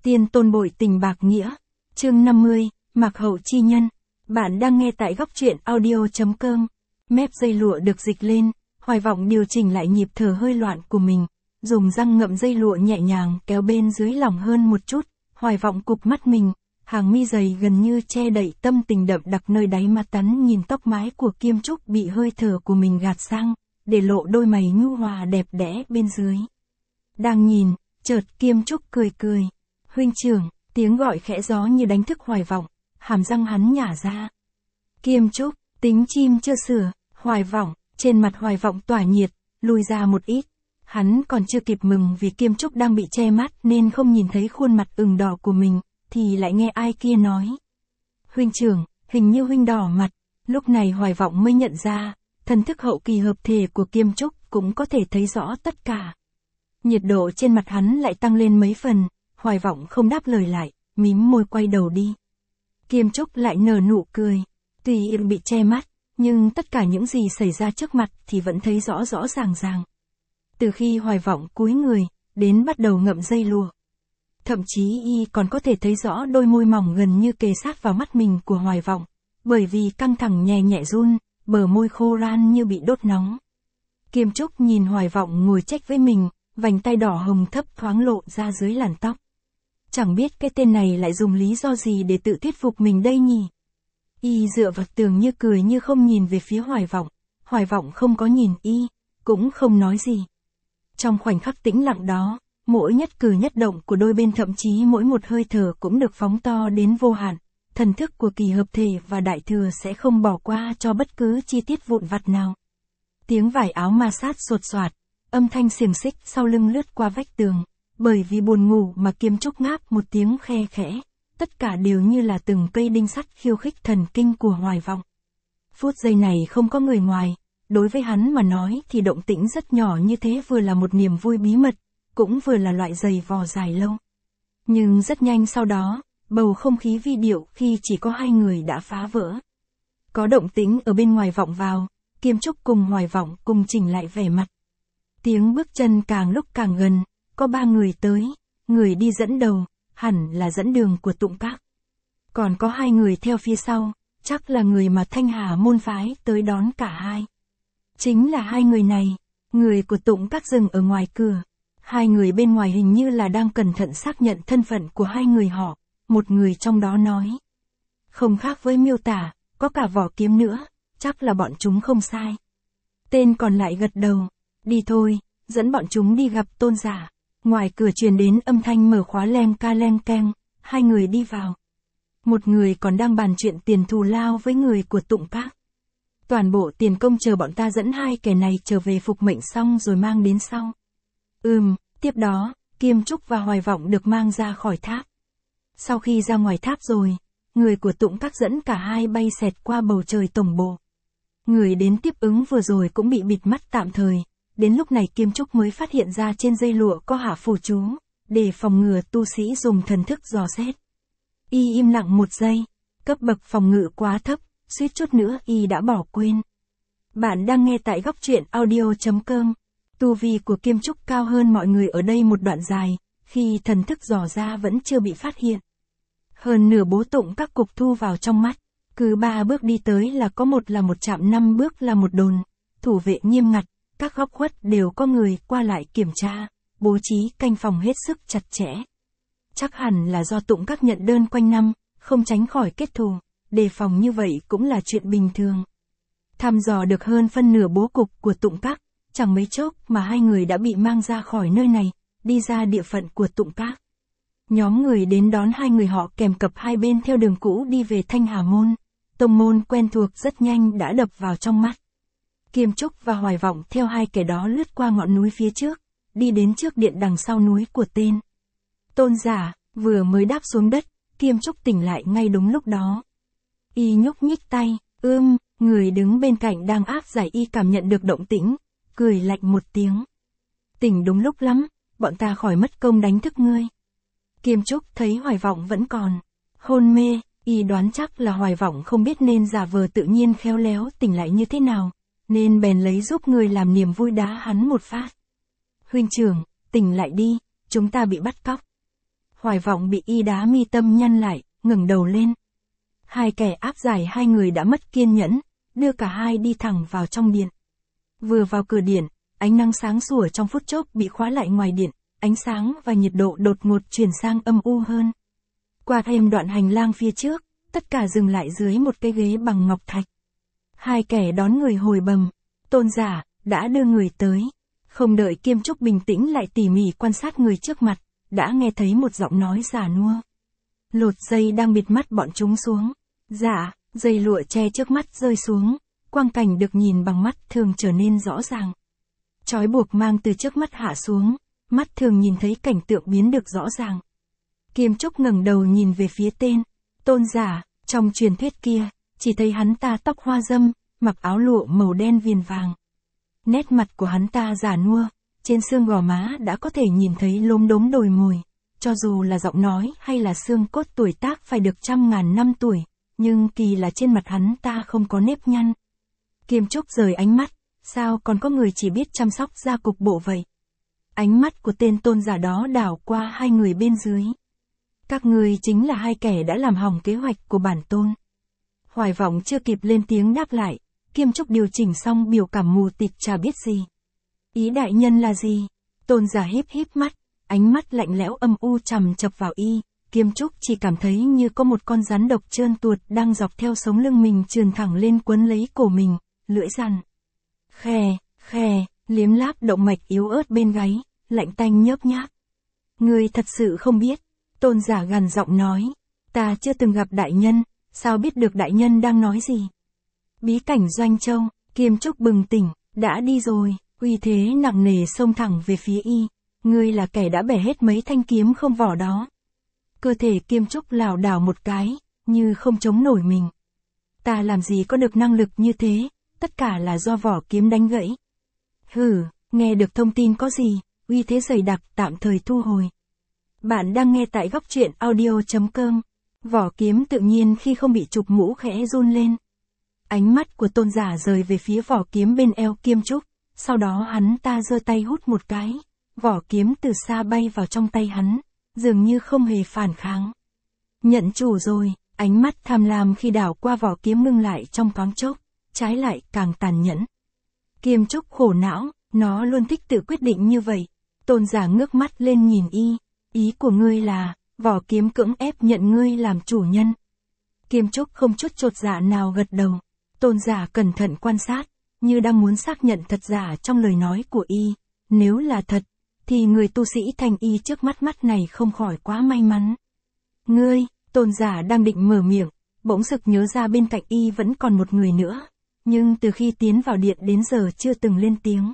Tiên tôn bội tình bạc nghĩa. Chương 50, Mạc hậu chi nhân. Bạn đang nghe tại góc truyện audio.com. Mép dây lụa được dịch lên, Hoài Vọng điều chỉnh lại nhịp thở hơi loạn của mình, dùng răng ngậm dây lụa nhẹ nhàng kéo bên dưới lỏng hơn một chút. Hoài Vọng cụp mắt mình, hàng mi dày gần như che đậy tâm tình đậm đặc nơi đáy mắt tắn, nhìn tóc mái của Kiêm Trúc bị hơi thở của mình gạt sang, để lộ đôi mày nhu hòa đẹp đẽ bên dưới. Đang nhìn, chợt Kiêm Trúc cười cười. Huynh trưởng, tiếng gọi khẽ gió như đánh thức Hoài Vọng, hàm răng hắn nhả ra. Kiêm Trúc, tính chim chưa sửa. Hoài Vọng, trên mặt Hoài Vọng tỏa nhiệt, lùi ra một ít. Hắn còn chưa kịp mừng vì Kiêm Trúc đang bị che mắt nên không nhìn thấy khuôn mặt ửng đỏ của mình, thì lại nghe ai kia nói. Huynh trưởng, hình như huynh đỏ mặt. Lúc này Hoài Vọng mới nhận ra, thần thức hậu kỳ hợp thể của Kiêm Trúc cũng có thể thấy rõ tất cả. Nhiệt độ trên mặt hắn lại tăng lên mấy phần. Hoài Vọng không đáp lời lại, mím môi quay đầu đi. Kiêm Trúc lại nở nụ cười. Tuy bị che mắt, nhưng tất cả những gì xảy ra trước mặt thì vẫn thấy rõ rõ ràng ràng. Từ khi Hoài Vọng cúi người, đến bắt đầu ngậm dây lụa. Thậm chí y còn có thể thấy rõ đôi môi mỏng gần như kề sát vào mắt mình của Hoài Vọng, bởi vì căng thẳng nhẹ nhẹ run, bờ môi khô ran như bị đốt nóng. Kiêm Trúc nhìn Hoài Vọng ngồi trách với mình, vành tay đỏ hồng thấp thoáng lộ ra dưới làn tóc. Chẳng biết cái tên này lại dùng lý do gì để tự thuyết phục mình đây nhỉ? Y dựa vào tường như cười như không nhìn về phía Hoài Vọng. Hoài Vọng không có nhìn y, cũng không nói gì. Trong khoảnh khắc tĩnh lặng đó, mỗi nhất cử nhất động của đôi bên, thậm chí mỗi một hơi thở cũng được phóng to đến vô hạn. Thần thức của kỳ hợp thể và đại thừa sẽ không bỏ qua cho bất cứ chi tiết vụn vặt nào. Tiếng vải áo ma sát sột soạt, âm thanh xiềng xích sau lưng lướt qua vách tường. Bởi vì buồn ngủ mà Kiêm Trúc ngáp một tiếng khe khẽ, tất cả đều như là từng cây đinh sắt khiêu khích thần kinh của Hoài Vọng. Phút giây này không có người ngoài, đối với hắn mà nói thì động tĩnh rất nhỏ như thế vừa là một niềm vui bí mật, cũng vừa là loại giày vò dài lâu. Nhưng rất nhanh sau đó, bầu không khí vi điệu khi chỉ có hai người đã phá vỡ. Có động tĩnh ở bên ngoài vọng vào, Kiêm Trúc cùng Hoài Vọng cùng chỉnh lại vẻ mặt. Tiếng bước chân càng lúc càng gần. Có 3 người tới, người đi dẫn đầu, hẳn là dẫn đường của Tụng Các. Còn có 2 người theo phía sau, chắc là người mà Thanh Hà môn phái tới đón cả hai. Chính là 2 người này, người của Tụng Các dừng ở ngoài cửa. 2 người bên ngoài hình như là đang cẩn thận xác nhận thân phận của 2 người họ, một người trong đó nói. Không khác với miêu tả, có cả vỏ kiếm nữa, chắc là bọn chúng không sai. Tên còn lại gật đầu, đi thôi, dẫn bọn chúng đi gặp tôn giả. Ngoài cửa truyền đến âm thanh mở khóa leng ca leng keng, 2 người đi vào. Một người còn đang bàn chuyện tiền thù lao với người của Tụng Các. Toàn bộ tiền công chờ bọn ta dẫn 2 kẻ này trở về phục mệnh xong rồi mang đến sau. Tiếp đó, Kiêm Trúc và Hoài Vọng được mang ra khỏi tháp. Sau khi ra ngoài tháp rồi, người của Tụng Các dẫn cả hai bay xẹt qua bầu trời tổng bộ. Người đến tiếp ứng vừa rồi cũng bị bịt mắt tạm thời. Đến lúc này Kiêm Trúc mới phát hiện ra trên dây lụa có hạ phù chú, để phòng ngừa tu sĩ dùng thần thức dò xét. Y im lặng một giây, cấp bậc phòng ngự quá thấp, suýt chút nữa y đã bỏ quên. Bạn đang nghe tại góc truyện audio.com. Tu vi của Kiêm Trúc cao hơn mọi người ở đây một đoạn dài, khi thần thức dò ra vẫn chưa bị phát hiện. Hơn nửa bố Tụng Các cục thu vào trong mắt, cứ 3 bước đi tới là có một trạm, 5 bước là một đồn, thủ vệ nghiêm ngặt. Các góc khuất đều có người qua lại kiểm tra, bố trí canh phòng hết sức chặt chẽ. Chắc hẳn là do Tụng Các nhận đơn quanh năm, không tránh khỏi kết thù, đề phòng như vậy cũng là chuyện bình thường. Thăm dò được hơn phân nửa bố cục của Tụng Các, chẳng mấy chốc mà 2 người đã bị mang ra khỏi nơi này, đi ra địa phận của Tụng Các. Nhóm người đến đón 2 người họ kèm cặp hai bên theo đường cũ đi về Thanh Hà môn, tông môn quen thuộc rất nhanh đã đập vào trong mắt. Kiêm Trúc và Hoài Vọng theo 2 kẻ đó lướt qua ngọn núi phía trước, đi đến trước điện đằng sau núi của tên tôn giả. Vừa mới đáp xuống đất, Kiêm Trúc tỉnh lại ngay đúng lúc đó. Y nhúc nhích tay, người đứng bên cạnh đang áp giải y cảm nhận được động tĩnh, cười lạnh một tiếng. Tỉnh đúng lúc lắm, bọn ta khỏi mất công đánh thức ngươi. Kiêm Trúc thấy Hoài Vọng vẫn còn hôn mê, y đoán chắc là Hoài Vọng không biết nên giả vờ tự nhiên khéo léo tỉnh lại như thế nào, nên bèn lấy giúp người làm niềm vui đá hắn một phát. Huynh trưởng, tỉnh lại đi, chúng ta bị bắt cóc. Hoài Vọng bị y đá mi tâm nhăn lại, ngẩng đầu lên. Hai kẻ áp giải hai người đã mất kiên nhẫn, đưa cả hai đi thẳng vào trong điện. Vừa vào cửa điện, ánh nắng sáng sủa trong phút chốc bị khóa lại ngoài điện, ánh sáng và nhiệt độ đột ngột chuyển sang âm u hơn. Qua thêm đoạn hành lang phía trước, tất cả dừng lại dưới một cái ghế bằng ngọc thạch. Hai kẻ đón người hồi bẩm, Tôn giả, đã đưa người tới. Không đợi Kiêm Trúc bình tĩnh lại tỉ mỉ quan sát người trước mặt, đã nghe thấy một giọng nói già nua. Lột dây đang bịt mắt bọn chúng xuống. Dạ, dây lụa che trước mắt rơi xuống, quang cảnh được nhìn bằng mắt thường trở nên rõ ràng. Trói buộc mang từ trước mắt hạ xuống, mắt thường nhìn thấy cảnh tượng biến được rõ ràng. Kiêm Trúc ngẩng đầu nhìn về phía tên, Tôn giả, trong truyền thuyết kia, chỉ thấy hắn ta tóc hoa dâm, mặc áo lụa màu đen viền vàng. Nét mặt của hắn ta già nua, trên xương gò má đã có thể nhìn thấy lốm đốm đồi mồi, cho dù là giọng nói hay là xương cốt tuổi tác phải được 100.000 năm tuổi, nhưng kỳ là trên mặt hắn ta không có nếp nhăn. Kiêm Trúc rời ánh mắt, sao còn có người chỉ biết chăm sóc da cục bộ vậy? Ánh mắt của tên tôn giả đó đảo qua hai người bên dưới. Các người chính là hai kẻ đã làm hỏng kế hoạch của bản tôn. Hoài Vọng chưa kịp lên tiếng đáp lại, Kiêm Trúc điều chỉnh xong biểu cảm mù tịt chả biết gì. Ý đại nhân là gì? Tôn giả híp híp mắt, ánh mắt lạnh lẽo âm u chằm chập vào y. Kiêm Trúc chỉ cảm thấy như có một con rắn độc trơn tuột đang dọc theo sống lưng mình trườn thẳng lên quấn lấy cổ mình, lưỡi rắn. Khè, liếm láp động mạch yếu ớt bên gáy, lạnh tanh nhớp nháp. Ngươi thật sự không biết. Tôn giả gằn giọng nói. Ta chưa từng gặp đại nhân, sao biết được đại nhân đang nói gì? Bí cảnh Doanh Châu, Kiêm Trúc bừng tỉnh, đã đi rồi, uy thế nặng nề xông thẳng về phía y. Ngươi là kẻ đã bẻ hết mấy thanh kiếm không vỏ đó. Cơ thể Kiêm Trúc lảo đảo một cái, như không chống nổi mình. Ta làm gì có được năng lực như thế, tất cả là do vỏ kiếm đánh gãy. Hừ, nghe được thông tin có gì, uy thế dày đặc tạm thời thu hồi. Bạn đang nghe tại góc truyện audio.com. Vỏ kiếm tự nhiên khi không bị chụp mũ khẽ run lên. Ánh mắt của tôn giả rời về phía vỏ kiếm bên eo Kiêm Trúc, sau đó hắn ta giơ tay hút một cái, vỏ kiếm từ xa bay vào trong tay hắn, dường như không hề phản kháng. Nhận chủ rồi, ánh mắt tham lam khi đảo qua vỏ kiếm ngưng lại trong thoáng chốc, trái lại càng tàn nhẫn. Kiêm Trúc khổ não, nó luôn thích tự quyết định như vậy. Tôn giả ngước mắt lên nhìn y, ý của ngươi là, vỏ kiếm cưỡng ép nhận ngươi làm chủ nhân. Kiêm Trúc không chút chột dạ nào gật đầu. Tôn giả cẩn thận quan sát, như đang muốn xác nhận thật giả trong lời nói của y. Nếu là thật, thì người tu sĩ thành y trước mắt này không khỏi quá may mắn. Ngươi, tôn giả đang định mở miệng, bỗng sực nhớ ra bên cạnh y vẫn còn một người nữa, nhưng từ khi tiến vào điện đến giờ chưa từng lên tiếng.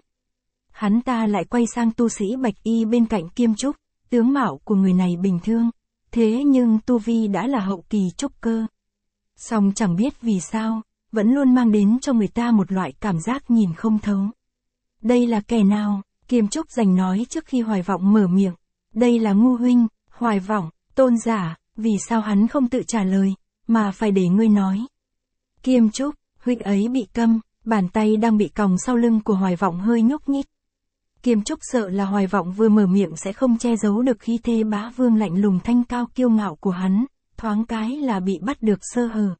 Hắn ta lại quay sang tu sĩ bạch y bên cạnh Kiêm Trúc, tướng mạo của người này bình thường, thế nhưng tu vi đã là hậu kỳ trúc cơ. Song chẳng biết vì sao, vẫn luôn mang đến cho người ta một loại cảm giác nhìn không thấu. Đây là kẻ nào? Kiêm Trúc giành nói trước khi Hoài Vọng mở miệng. Đây là Ngu huynh. Hoài Vọng, tôn giả, vì sao hắn không tự trả lời, mà phải để ngươi nói? Kiêm Trúc, huynh ấy bị câm, bàn tay đang bị còng sau lưng của Hoài Vọng hơi nhúc nhích. Kiêm Trúc sợ là Hoài Vọng vừa mở miệng sẽ không che giấu được khí thế bá vương lạnh lùng thanh cao kiêu ngạo của hắn, thoáng cái là bị bắt được sơ hở.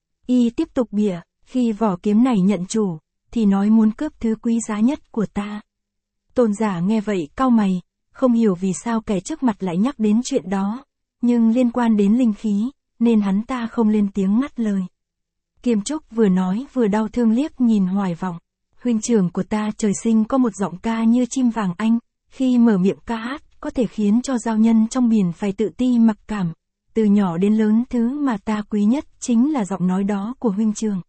Y tiếp tục bịa, khi vỏ kiếm này nhận chủ, thì nói muốn cướp thứ quý giá nhất của ta. Tôn giả nghe vậy cau mày, không hiểu vì sao kẻ trước mặt lại nhắc đến chuyện đó, nhưng liên quan đến linh khí, nên hắn ta không lên tiếng ngắt lời. Kiêm Trúc vừa nói vừa đau thương liếc nhìn Hoài Vọng. Huynh trưởng của ta trời sinh có một giọng ca như chim vàng anh, khi mở miệng ca hát, có thể khiến cho giao nhân trong biển phải tự ti mặc cảm. Từ nhỏ đến lớn thứ mà ta quý nhất chính là giọng nói đó của huynh trưởng.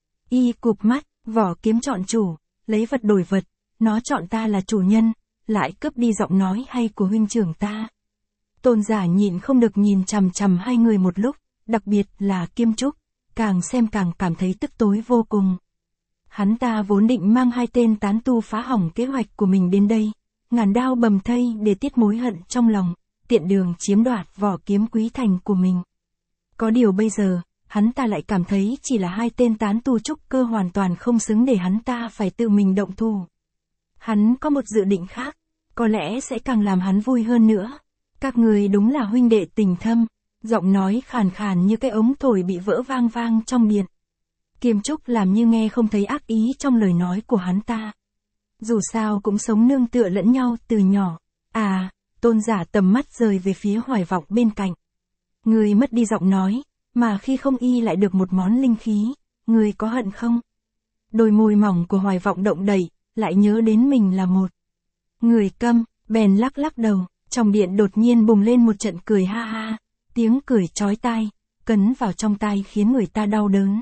Y cụp mắt, vỏ kiếm chọn chủ, lấy vật đổi vật, nó chọn ta là chủ nhân, lại cướp đi giọng nói hay của huynh trưởng ta. Tôn giả nhịn không được nhìn chằm chằm hai người một lúc, đặc biệt là Kiêm Trúc, càng xem càng cảm thấy tức tối vô cùng. Hắn ta vốn định mang hai tên tán tu phá hỏng kế hoạch của mình đến đây, ngàn đao bầm thây để tiết mối hận trong lòng, tiện đường chiếm đoạt vỏ kiếm quý thành của mình. Có điều bây giờ, hắn ta lại cảm thấy chỉ là hai tên tán tu trúc cơ hoàn toàn không xứng để hắn ta phải tự mình động thủ. Hắn có một dự định khác, có lẽ sẽ càng làm hắn vui hơn nữa. Các ngươi đúng là huynh đệ tình thâm, giọng nói khàn khàn như cái ống thổi bị vỡ vang vang trong điện. Kiêm Trúc làm như nghe không thấy ác ý trong lời nói của hắn ta. Dù sao cũng sống nương tựa lẫn nhau từ nhỏ. À, Tôn Giả tầm mắt rời về phía Hoài Vọng bên cạnh. Ngươi mất đi giọng nói, mà khi không y lại được một món linh khí, ngươi có hận không? Đôi môi mỏng của Hoài Vọng động đẩy, lại nhớ đến mình là một người câm, bèn lắc lắc đầu, trong điện đột nhiên bùng lên một trận cười ha ha, tiếng cười chói tai, cấn vào trong tai khiến người ta đau đớn.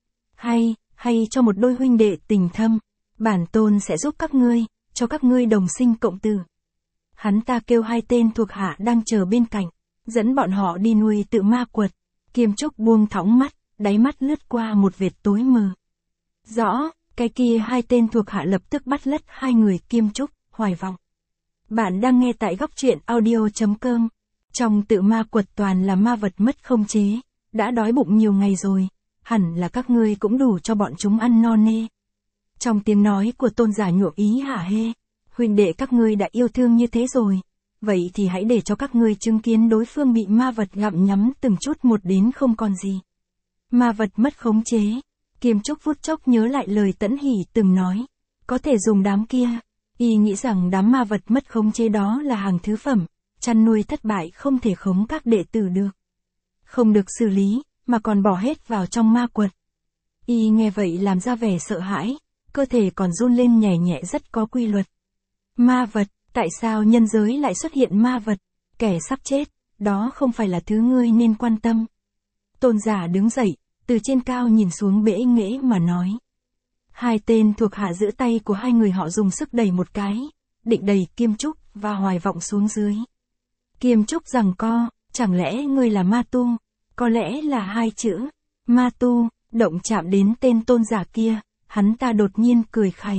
Hay cho một đôi huynh đệ tình thâm, bản tôn sẽ giúp các ngươi, cho các ngươi đồng sinh cộng tử. Hắn ta kêu hai tên thuộc hạ đang chờ bên cạnh, dẫn bọn họ đi nuôi tự ma quật. Kiêm Trúc buông thõng mắt, đáy mắt lướt qua một vệt tối mờ. Rõ, cái kia hai tên thuộc hạ lập tức bắt lất hai người Kiêm Trúc, Hoài Vọng. Bạn đang nghe tại góc truyện audio.com. Trong tự ma quật toàn là ma vật mất không chế, đã đói bụng nhiều ngày rồi, hẳn là các ngươi cũng đủ cho bọn chúng ăn no nê. Trong tiếng nói của Tôn Giả nhuộm ý hả hê, huynh đệ các ngươi đã yêu thương như thế rồi, vậy thì hãy để cho các ngươi chứng kiến đối phương bị ma vật gặm nhấm từng chút một đến không còn gì. Ma vật mất khống chế. Kiêm Trúc phút chốc nhớ lại lời Tẫn Hỷ từng nói, có thể dùng đám kia. Y nghĩ rằng đám ma vật mất khống chế đó là hàng thứ phẩm, chăn nuôi thất bại không thể khống các đệ tử được. Không được xử lý, mà còn bỏ hết vào trong ma quật. Y nghe vậy làm ra vẻ sợ hãi, cơ thể còn run lên nhẹ nhẹ rất có quy luật. Ma vật, tại sao nhân giới lại xuất hiện ma vật? Kẻ sắp chết, đó không phải là thứ ngươi nên quan tâm. Tôn Giả đứng dậy, từ trên cao nhìn xuống bẽ nghễ mà nói. Hai tên thuộc hạ giữ tay của hai người họ dùng sức đẩy một cái, định đẩy Kiêm Trúc và Hoài Vọng xuống dưới. Kiêm Trúc giằng co, chẳng lẽ ngươi là ma tu? Có lẽ là hai chữ, ma tu, động chạm đến tên Tôn Giả kia, hắn ta đột nhiên cười khẩy.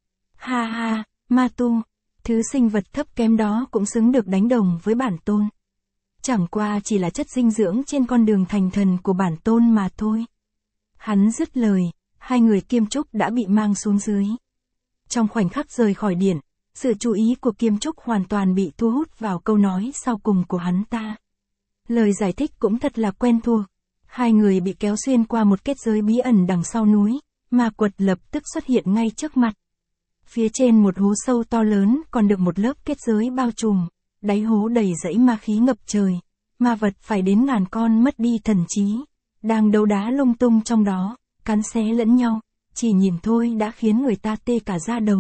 Ha ha, ma tu, thứ sinh vật thấp kém đó cũng xứng được đánh đồng với bản tôn. Chẳng qua chỉ là chất dinh dưỡng trên con đường thành thần của bản tôn mà thôi. Hắn dứt lời, hai người Kiêm Trúc đã bị mang xuống dưới. Trong khoảnh khắc rời khỏi điện, sự chú ý của Kiêm Trúc hoàn toàn bị thu hút vào câu nói sau cùng của hắn ta. Lời giải thích cũng thật là quen thuộc. Hai người bị kéo xuyên qua một kết giới bí ẩn đằng sau núi, ma quật lập tức xuất hiện ngay trước mặt. Phía trên một hố sâu to lớn còn được một lớp kết giới bao trùm, đáy hố đầy dãy ma khí ngập trời. Ma vật phải đến ngàn con mất đi thần trí, đang đấu đá lung tung trong đó, cắn xé lẫn nhau, chỉ nhìn thôi đã khiến người ta tê cả da đầu.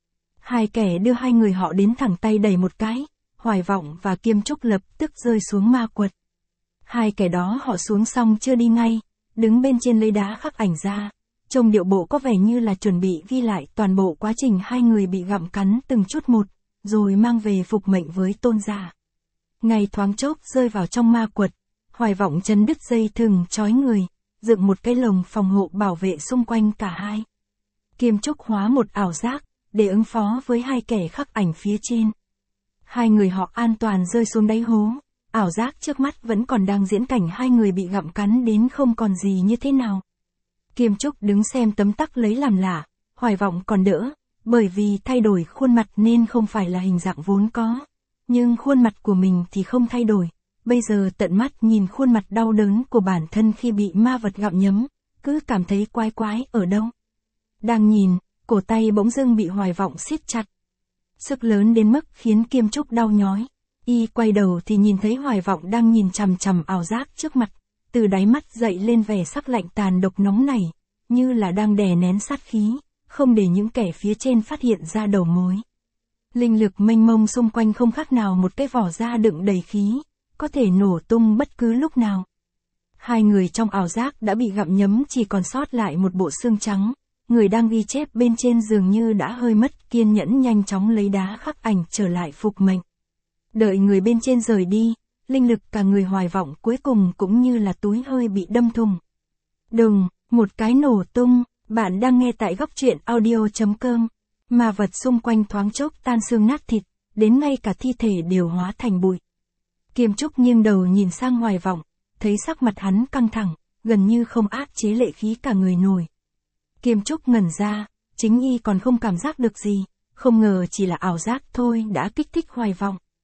Hai kẻ đưa hai người họ đến thẳng tay đẩy một cái, Hoài Vọng và Kiêm Trúc lập tức rơi xuống ma quật. Hai kẻ đó họ xuống xong chưa đi ngay, đứng bên trên lấy đá khắc ảnh ra, trông điệu bộ có vẻ như là chuẩn bị ghi lại toàn bộ quá trình hai người bị gặm cắn từng chút một, rồi mang về phục mệnh với Tôn Giả. Ngay thoáng chốc rơi vào trong ma quật, Hoài Vọng chấn đứt dây thừng trói người, dựng một cái lồng phòng hộ bảo vệ xung quanh cả hai. Kiêm Trúc hóa một ảo giác, để ứng phó với hai kẻ khắc ảnh phía trên. Hai người họ an toàn rơi xuống đáy hố, ảo giác trước mắt vẫn còn đang diễn cảnh hai người bị gặm cắn đến không còn gì như thế nào. Kiêm Trúc đứng xem tấm tắc lấy làm lạ, Hoài Vọng còn đỡ, bởi vì thay đổi khuôn mặt nên không phải là hình dạng vốn có. Nhưng khuôn mặt của mình thì không thay đổi, bây giờ tận mắt nhìn khuôn mặt đau đớn của bản thân khi bị ma vật gặm nhấm, cứ cảm thấy quái quái ở đâu. Đang nhìn, cổ tay bỗng dưng bị Hoài Vọng siết chặt. Sức lớn đến mức khiến Kiêm Trúc đau nhói. Y quay đầu thì nhìn thấy Hoài Vọng đang nhìn chằm chằm ảo giác trước mặt, từ đáy mắt dậy lên vẻ sắc lạnh tàn độc nóng nảy, như là đang đè nén sát khí, không để những kẻ phía trên phát hiện ra đầu mối. Linh lực mênh mông xung quanh không khác nào một cái vỏ da đựng đầy khí, có thể nổ tung bất cứ lúc nào. Hai người trong ảo giác đã bị gặm nhấm chỉ còn sót lại một bộ xương trắng, người đang ghi chép bên trên dường như đã hơi mất kiên nhẫn nhanh chóng lấy đá khắc ảnh trở lại phục mệnh. Đợi người bên trên rời đi, linh lực cả người Hoài Vọng cuối cùng cũng như là túi hơi bị đâm thùng. Đùng, một cái nổ tung, bạn đang nghe tại góc truyện audio.com. Ma vật xung quanh thoáng chốc tan xương nát thịt, đến ngay cả thi thể đều hóa thành bụi. Kiêm Trúc nghiêng đầu nhìn sang Hoài Vọng, thấy sắc mặt hắn căng thẳng, gần như không áp chế lệ khí cả người nổi. Kiêm Trúc ngẩn ra, chính y còn không cảm giác được gì, không ngờ chỉ là ảo giác thôi đã kích thích Hoài Vọng.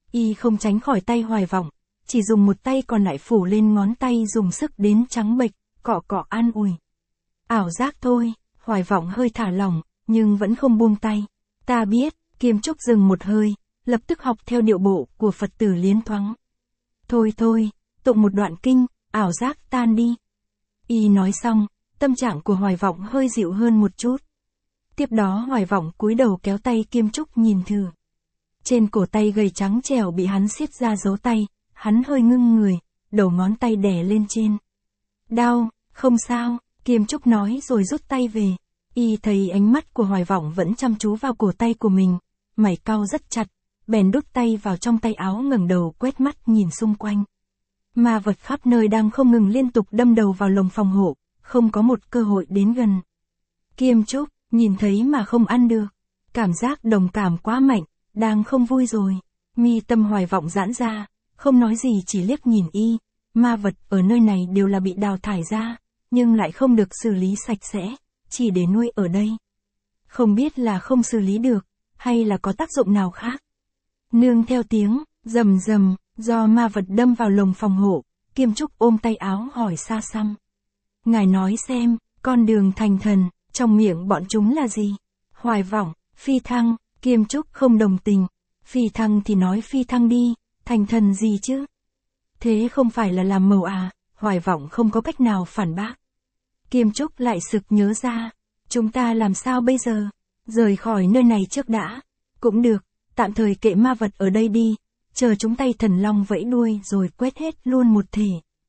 Y không tránh khỏi tay Hoài Vọng, chỉ dùng một tay còn lại phủ lên ngón tay dùng sức đến trắng bệch, cọ cọ an ủi. Ảo giác thôi, Hoài Vọng hơi thả lỏng, nhưng vẫn không buông tay. Ta biết, Kiêm Trúc dừng một hơi, lập tức học theo điệu bộ của Phật tử liến thoáng. Thôi thôi, tụng một đoạn kinh, ảo giác tan đi. Y nói xong, tâm trạng của Hoài Vọng hơi dịu hơn một chút. Tiếp đó Hoài Vọng cúi đầu kéo tay Kiêm Trúc nhìn thử. Trên cổ tay gầy trắng trẻo bị hắn siết ra dấu tay, hắn hơi ngưng người, đầu ngón tay đè lên trên. Đau, không sao, Kiêm Trúc nói rồi rút tay về. Y thấy ánh mắt của Hoài Vọng vẫn chăm chú vào cổ tay của mình, mày cau rất chặt, bèn đút tay vào trong tay áo ngẩng đầu quét mắt nhìn xung quanh. Ma vật khắp nơi đang không ngừng liên tục đâm đầu vào lồng phòng hộ, không có một cơ hội đến gần. Kiêm Trúc, nhìn thấy mà không ăn được. Cảm giác đồng cảm quá mạnh, đang không vui rồi. Mi tâm Hoài Vọng giãn ra, không nói gì chỉ liếc nhìn y. Ma vật ở nơi này đều là bị đào thải ra, nhưng lại không được xử lý sạch sẽ, chỉ để nuôi ở đây. Không biết là không xử lý được, hay là có tác dụng nào khác. Nương theo tiếng, rầm rầm, do ma vật đâm vào lồng phòng hộ, Kiêm Trúc ôm tay áo hỏi xa xăm. Ngài nói xem, con đường thành thần, trong miệng bọn chúng là gì? Hoài Vọng, phi thăng, Kiêm Trúc không đồng tình. Phi thăng thì nói phi thăng đi, thành thần gì chứ? Thế không phải là làm màu à? Hoài Vọng không có cách nào phản bác. Kiêm Trúc lại sực nhớ ra. Chúng ta làm sao bây giờ? Rời khỏi nơi này trước đã. Cũng được, tạm thời kệ ma vật ở đây đi. Chờ chúng tay thần long vẫy đuôi rồi quét hết luôn một thể.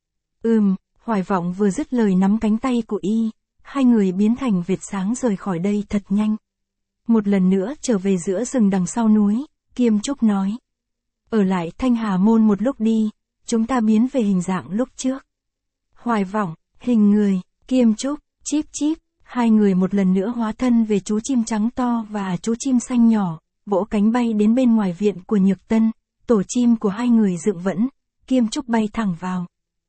Hoài Vọng vừa dứt lời nắm cánh tay của y. Hai người biến thành vệt sáng rời khỏi đây thật nhanh. Một lần nữa trở về giữa rừng đằng sau núi, Kiêm Trúc nói. Ở lại Thanh Hà Môn một lúc đi, chúng ta biến về hình dạng lúc trước. Hoài Vọng, hình người, Kiêm Trúc, chíp chíp, hai người một lần nữa hóa thân về chú chim trắng to và chú chim xanh nhỏ, vỗ cánh bay đến bên ngoài viện của Nhược Tân, tổ chim của hai người dựng vững, Kiêm Trúc bay thẳng vào.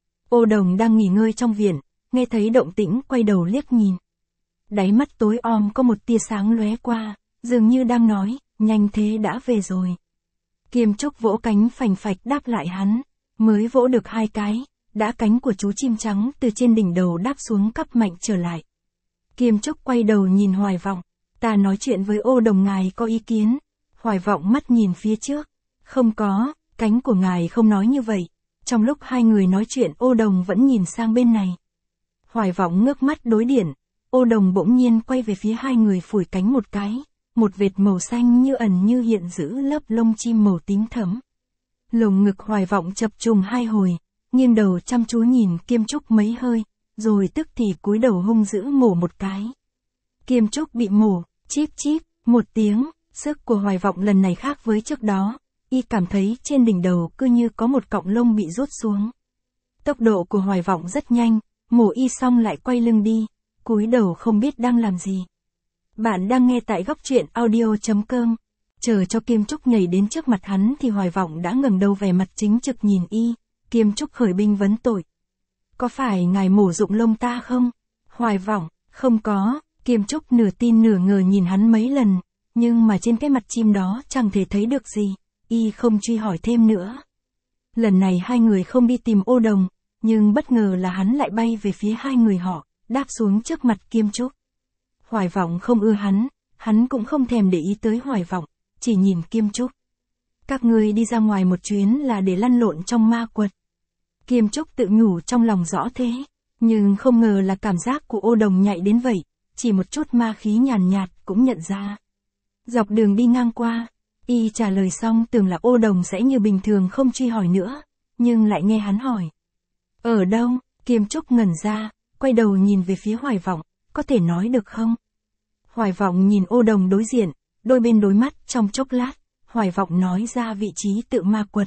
Ô Đồng đang nghỉ ngơi trong viện, nghe thấy động tĩnh quay đầu liếc nhìn. Đáy mắt tối om có một tia sáng lóe qua, dường như đang nói, nhanh thế đã về rồi. Kiêm Trúc vỗ cánh phành phạch đáp lại hắn, mới vỗ được 2 cái, đã cánh của chú chim trắng từ trên đỉnh đầu đáp xuống cắp mạnh trở lại. Kiêm Trúc quay đầu nhìn Hoài Vọng, ta nói chuyện với Ô Đồng ngài có ý kiến. Hoài Vọng mắt nhìn phía trước, không có, cánh của ngài không nói như vậy. Trong lúc hai người nói chuyện Ô Đồng vẫn nhìn sang bên này. Hoài Vọng ngước mắt đối điện, Ô Đồng bỗng nhiên quay về phía hai người phủi cánh một cái, một vệt màu xanh như ẩn như hiện giữ lớp lông chim màu tím thẫm. Lồng ngực Hoài Vọng chập trùng 2 hồi, nghiêng đầu chăm chú nhìn Kiêm Trúc mấy hơi, rồi tức thì cúi đầu hung dữ mổ một cái. Kiêm Trúc bị mổ, chíp chíp, một tiếng, sức của Hoài Vọng lần này khác với trước đó, y cảm thấy trên đỉnh đầu cứ như có một cọng lông bị rút xuống. Tốc độ của Hoài Vọng rất nhanh, mổ y xong lại quay lưng đi, cúi đầu không biết đang làm gì. Bạn đang nghe tại góc truyện audio.com. Chờ cho Kiêm Trúc nhảy đến trước mặt hắn thì Hoài Vọng đã ngẩng đầu vẻ mặt chính trực nhìn y. Kiêm Trúc khởi binh vấn tội. Có phải ngài mổ dụng lông ta không? Hoài Vọng, không có. Kiêm Trúc nửa tin nửa ngờ nhìn hắn mấy lần, nhưng mà trên cái mặt chim đó chẳng thể thấy được gì. Y không truy hỏi thêm nữa. Lần này hai người không đi tìm Ô Đồng, nhưng bất ngờ là hắn lại bay về phía hai người họ, đáp xuống trước mặt Kiêm Trúc. Hoài Vọng không ưa hắn cũng không thèm để ý tới Hoài Vọng, chỉ nhìn Kiêm Trúc. Các ngươi đi ra ngoài một chuyến là để lăn lộn trong ma quật. Kiêm Trúc tự nhủ trong lòng rõ thế, nhưng không ngờ là cảm giác của Ô Đồng nhạy đến vậy, chỉ một chút ma khí nhàn nhạt cũng nhận ra. Dọc đường đi ngang qua, y trả lời xong tưởng là Ô Đồng sẽ như bình thường không truy hỏi nữa, nhưng lại nghe hắn hỏi. Ở đâu? Kiêm Trúc ngẩn ra, quay đầu nhìn về phía Hoài Vọng, có thể nói được không? Hoài Vọng nhìn Ô Đồng đối diện, đôi bên đối mắt trong chốc lát, Hoài Vọng nói ra vị trí tự ma quật.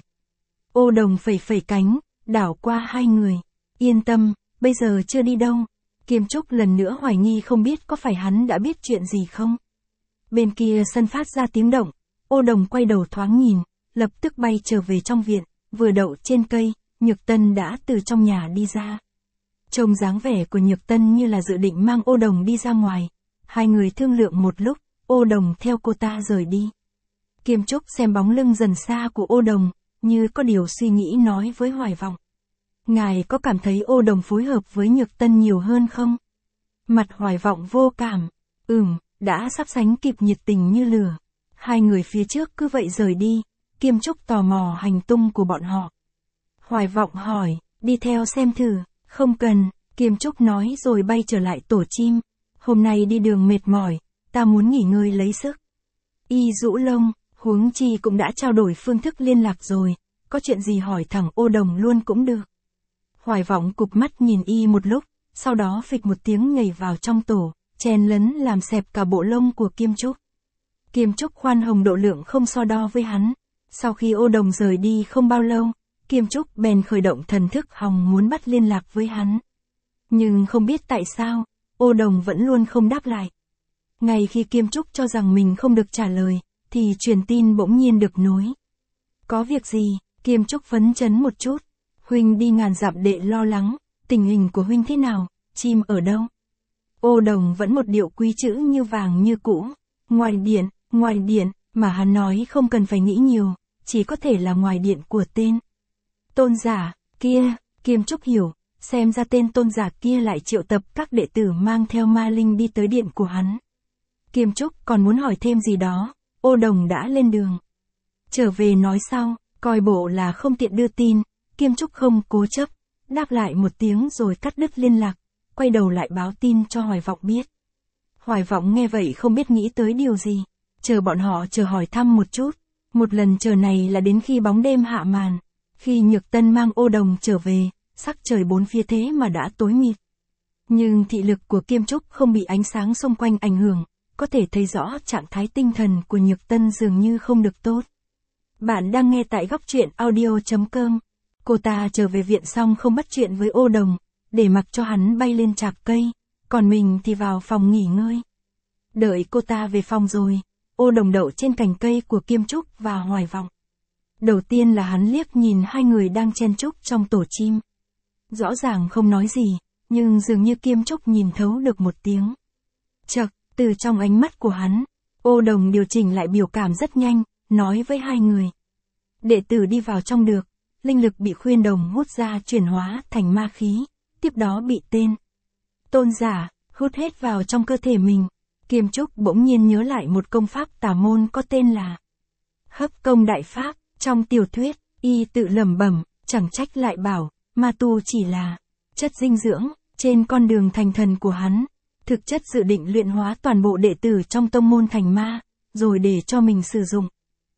Ô Đồng phẩy phẩy cánh, đảo qua hai người. Yên tâm, bây giờ chưa đi đâu. Kiêm Trúc lần nữa hoài nghi không biết có phải hắn đã biết chuyện gì không. Bên kia sân phát ra tiếng động, Ô Đồng quay đầu thoáng nhìn, lập tức bay trở về trong viện, vừa đậu trên cây, Nhược Tân đã từ trong nhà đi ra. Trông dáng vẻ của Nhược Tân như là dự định mang Ô Đồng đi ra ngoài. Hai người thương lượng một lúc, Ô Đồng theo cô ta rời đi. Kiêm Trúc xem bóng lưng dần xa của Ô Đồng, như có điều suy nghĩ nói với Hoài Vọng. Ngài có cảm thấy Ô Đồng phối hợp với Nhược Tân nhiều hơn không? Mặt Hoài Vọng vô cảm. Đã sắp sánh kịp nhiệt tình như lửa. Hai người phía trước cứ vậy rời đi, Kiêm Trúc tò mò hành tung của bọn họ. Hoài Vọng hỏi, đi theo xem thử, không cần, Kiêm Trúc nói rồi bay trở lại tổ chim. Hôm nay đi đường mệt mỏi, ta muốn nghỉ ngơi lấy sức. Y rũ lông, huống chi cũng đã trao đổi phương thức liên lạc rồi, có chuyện gì hỏi thẳng Ô Đồng luôn cũng được. Hoài Vọng cụp mắt nhìn Y một lúc, sau đó phịch một tiếng nhảy vào trong tổ, chen lấn làm xẹp cả bộ lông của Kiêm Trúc. Kiêm Trúc khoan hồng độ lượng không so đo với hắn. Sau khi Ô Đồng rời đi không bao lâu, Kiêm Trúc bèn khởi động thần thức hòng muốn bắt liên lạc với hắn. Nhưng không biết tại sao, Ô Đồng vẫn luôn không đáp lại. Ngay khi Kiêm Trúc cho rằng mình không được trả lời, thì truyền tin bỗng nhiên được nối. Có việc gì? Kiêm Trúc phấn chấn một chút. Huynh đi ngàn dặm để lo lắng, tình hình của huynh thế nào, chim ở đâu? Ô Đồng vẫn một điệu quý chữ như vàng như cũ. Ngoài điện, mà hắn nói không cần phải nghĩ nhiều, chỉ có thể là ngoài điện của tên Tôn giả kia. Kiêm Trúc hiểu, xem ra tên Tôn giả kia lại triệu tập các đệ tử mang theo ma linh đi tới điện của hắn. Kiêm Trúc còn muốn hỏi thêm gì đó, Ô Đồng đã lên đường. Trở về nói sau, coi bộ là không tiện đưa tin, Kiêm Trúc không cố chấp, đáp lại một tiếng rồi cắt đứt liên lạc, quay đầu lại báo tin cho Hoài Vọng biết. Hoài Vọng nghe vậy không biết nghĩ tới điều gì, chờ bọn họ chờ hỏi thăm một chút, một lần chờ này là đến khi bóng đêm hạ màn, khi Nhược Tân mang Ô Đồng trở về, sắc trời bốn phía thế mà đã tối mịt. Nhưng thị lực của Kiêm Trúc không bị ánh sáng xung quanh ảnh hưởng, có thể thấy rõ trạng thái tinh thần của Nhược Tân dường như không được tốt. Bạn đang nghe tại góc truyện audio.com. Cô ta trở về viện xong không bắt chuyện với Ô Đồng, để mặc cho hắn bay lên chạc cây, còn mình thì vào phòng nghỉ ngơi. Đợi cô ta về phòng rồi, Ô Đồng đậu trên cành cây của Kiêm Trúc và Hoài Vọng. Đầu tiên là hắn liếc nhìn hai người đang chen chúc trong tổ chim. Rõ ràng không nói gì, nhưng dường như Kiêm Trúc nhìn thấu được một tiếng. Chậc, từ trong ánh mắt của hắn, Ô Đồng điều chỉnh lại biểu cảm rất nhanh, nói với hai người. Đệ tử đi vào trong được, linh lực bị khuyên đồng hút ra chuyển hóa thành ma khí, tiếp đó bị tên Tôn giả hút hết vào trong cơ thể mình. Kiêm Trúc bỗng nhiên nhớ lại một công pháp tà môn có tên là Hấp Công Đại Pháp. Trong tiểu thuyết, Y tự lẩm bẩm, chẳng trách lại bảo, ma tu chỉ là chất dinh dưỡng trên con đường thành thần của hắn. Thực chất dự định luyện hóa toàn bộ đệ tử trong tông môn thành ma, rồi để cho mình sử dụng.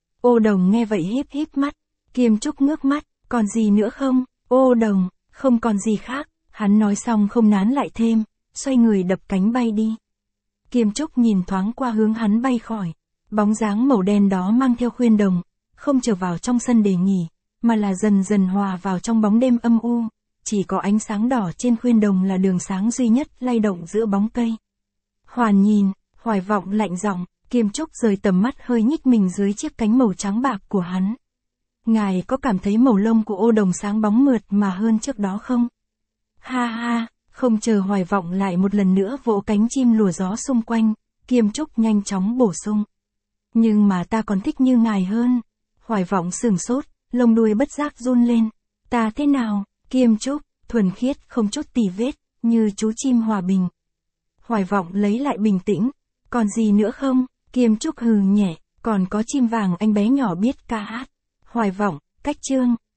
Ô Đồng nghe vậy híp híp mắt, Kiêm Trúc ngước mắt, còn gì nữa không? Ô Đồng, không còn gì khác, hắn nói xong không nán lại thêm, xoay người đập cánh bay đi. Kiêm Trúc nhìn thoáng qua hướng hắn bay khỏi, bóng dáng màu đen đó mang theo khuyên đồng, không trở vào trong sân để nghỉ, mà là dần dần hòa vào trong bóng đêm âm u, chỉ có ánh sáng đỏ trên khuyên đồng là đường sáng duy nhất lay động giữa bóng cây. Hoàn nhìn, Hoài Vọng lạnh giọng, Kiêm Trúc rời tầm mắt hơi nhích mình dưới chiếc cánh màu trắng bạc của hắn. Ngài có cảm thấy màu lông của Ô Đồng sáng bóng mượt mà hơn trước đó không? Ha ha, không chờ Hoài Vọng lại một lần nữa vỗ cánh chim lùa gió xung quanh, Kiêm Trúc nhanh chóng bổ sung. Nhưng mà ta còn thích như ngài hơn. Hoài Vọng sửng sốt, lông đuôi bất giác run lên. Ta thế nào? Kiêm Trúc, thuần khiết không chút tì vết, như chú chim hòa bình. Hoài Vọng lấy lại bình tĩnh. Còn gì nữa không? Kiêm Trúc hừ nhẹ, còn có chim vàng anh bé nhỏ biết ca hát. Hoài Vọng, cách chương.